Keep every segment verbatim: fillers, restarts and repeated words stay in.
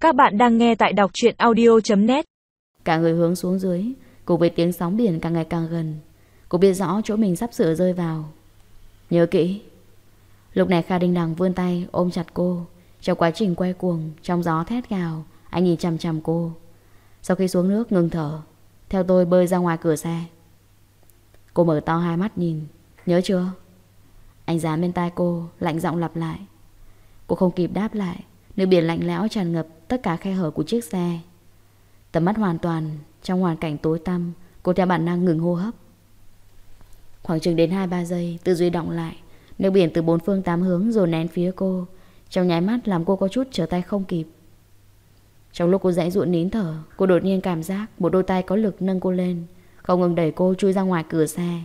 Các bạn đang nghe tại đọc truyện audio chấm net. Cả người hướng xuống dưới, cùng với tiếng sóng biển càng ngày càng gần. Cô biết rõ chỗ mình sắp sửa rơi vào. Nhớ kỹ. Lúc này Kha Đinh Đằng vươn tay ôm chặt cô. Trong quá trình quay cuồng, trong gió thét gào, anh nhìn chằm chằm cô. Sau khi xuống nước ngừng thở, theo tôi bơi ra ngoài cửa xe. Cô mở to hai mắt nhìn. Nhớ chưa? Anh dán bên tai cô, lạnh giọng lặp lại. Cô không kịp đáp lại. Nước biển lạnh lẽo tràn ngập tất cả khe hở của chiếc xe. Tầm mắt hoàn toàn trong hoàn cảnh tối tăm. Cô theo bản năng ngừng hô hấp. Khoảng chừng đến hai ba giây, tư duy đọng lại. Nước biển từ bốn phương tám hướng dồn nén phía cô. Trong nháy mắt làm cô có chút trở tay không kịp. Trong lúc cô giãy giụa nín thở, cô đột nhiên cảm giác một đôi tay có lực nâng cô lên, không ngừng đẩy cô chui ra ngoài cửa xe.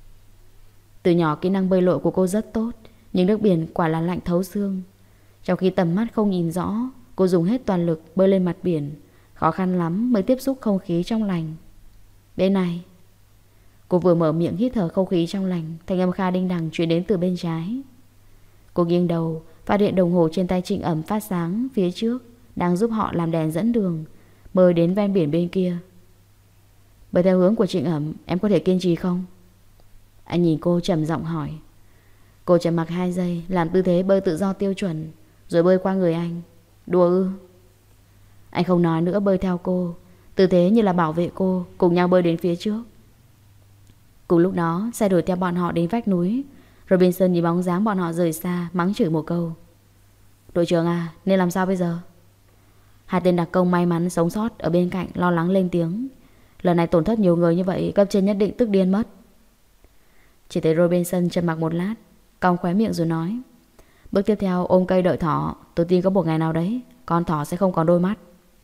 Từ nhỏ kỹ năng bơi lội của cô rất tốt, nhưng nước biển quả là lạnh thấu xương. Trong khi tầm mắt không nhìn rõ, cô dùng hết toàn lực bơi lên mặt biển. Khó khăn lắm mới tiếp xúc không khí trong lành. Bên này. Cô vừa mở miệng hít thở không khí trong lành, thanh âm Kha Đinh Đằng truyền đến từ bên trái. Cô nghiêng đầu, phát hiện đồng hồ trên tay Trịnh Ẩm phát sáng phía trước, đang giúp họ làm đèn dẫn đường, bơi đến ven biển bên kia. Bơi theo hướng của Trịnh Ẩm, em có thể kiên trì không? Anh nhìn cô trầm giọng hỏi. Cô trầm mặc hai giây, làm tư thế bơi tự do tiêu chuẩn, rồi bơi qua người anh. Đùa ư? Anh không nói nữa, bơi theo cô, tư thế như là bảo vệ cô, cùng nhau bơi đến phía trước. Cùng lúc đó, xe đuổi theo bọn họ đến vách núi. Robinson nhìn bóng dáng bọn họ rời xa, mắng chửi một câu. Đội trưởng à, nên làm sao bây giờ? Hai tên đặc công may mắn sống sót ở bên cạnh lo lắng lên tiếng. Lần này tổn thất nhiều người như vậy, cấp trên nhất định tức điên mất. Chỉ thấy Robinson trầm mặc một lát, cong khóe miệng rồi nói. Bước tiếp theo ôm cây đợi thỏ. Tôi tin có một ngày nào đấy con thỏ sẽ không còn đôi mắt.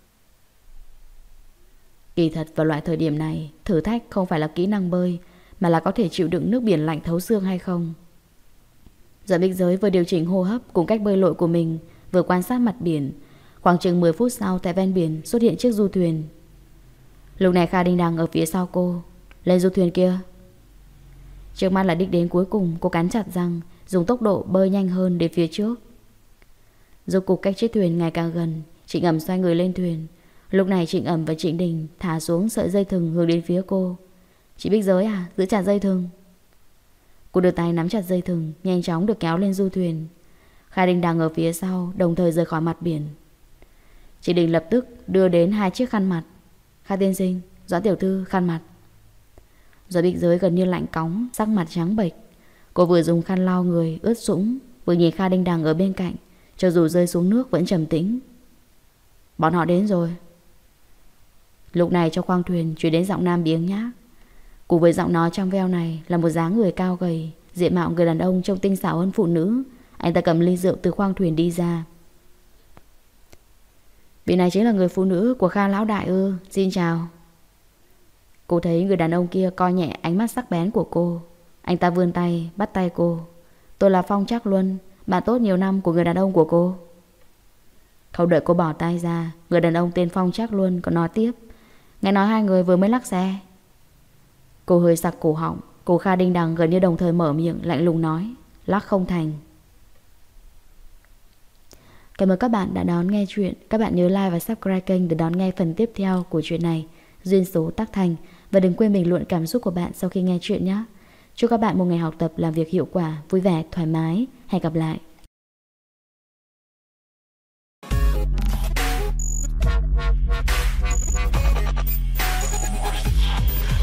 Kỳ thật vào loại thời điểm này, thử thách không phải là kỹ năng bơi, mà là có thể chịu đựng nước biển lạnh thấu xương hay không. Doãn Bích Giới vừa điều chỉnh hô hấp cùng cách bơi lội của mình, vừa quan sát mặt biển. Khoảng chừng mười phút sau, tại ven biển xuất hiện chiếc du thuyền. Lúc này Kha Đinh Đằng ở phía sau cô. Lên du thuyền kia. Trước mắt là đích đến cuối cùng. Cô cắn chặt răng, dùng tốc độ bơi nhanh hơn đến phía trước. Rốt cục cách chiếc thuyền ngày càng gần. Trịnh Ẩm xoay người lên thuyền. Lúc này Trịnh Ẩm và Trịnh Đình thả xuống sợi dây thừng hướng đến phía cô. Chị Bích Giới à, giữ chặt dây thừng. Cô đưa tay nắm chặt dây thừng, nhanh chóng được kéo lên du thuyền. Kha Đinh Đằng ở phía sau đồng thời rời khỏi mặt biển. Trịnh Đình lập tức đưa đến hai chiếc khăn mặt. Kha tiên sinh, Doãn tiểu thư, khăn mặt. Doãn Bích Giới gần như lạnh cóng, sắc mặt trắng bệch. Cô vừa dùng khăn lau người ướt sũng, vừa nhìn Kha Đinh Đằng ở bên cạnh, cho dù rơi xuống nước vẫn trầm tĩnh. Bọn họ đến rồi. Lúc này trong khoang thuyền truyền đến giọng nam biếng nhác. Cùng với giọng nói trong veo này là một dáng người cao gầy, diện mạo người đàn ông trông tinh xảo hơn phụ nữ. Anh ta cầm ly rượu từ khoang thuyền đi ra. Vị này chính là người phụ nữ của Kha lão đại ư? Xin chào. Cô thấy người đàn ông kia coi nhẹ ánh mắt sắc bén của cô. Anh ta vươn tay bắt tay cô. Tôi là Phong Trác Luân, bạn tốt nhiều năm của người đàn ông của cô. Không đợi cô bỏ tay ra, người đàn ông tên Phong Trác Luân còn nói tiếp. Nghe nói hai người vừa mới lắc xe. Cô hơi sặc cổ họng. Cô Kha Đinh Đằng gần như đồng thời mở miệng lạnh lùng nói. Lắc không thành. Cảm ơn các bạn đã đón nghe chuyện. Các bạn nhớ like và subscribe kênh để đón nghe phần tiếp theo của chuyện này. Duyên số tác thành. Và đừng quên bình luận cảm xúc của bạn sau khi nghe chuyện nhé. Chúc các bạn một ngày học tập làm việc hiệu quả, vui vẻ, thoải mái. Hẹn gặp lại.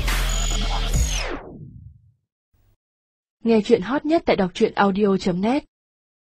Nghe chuyện hot nhất tại đọc truyện audio chấm net.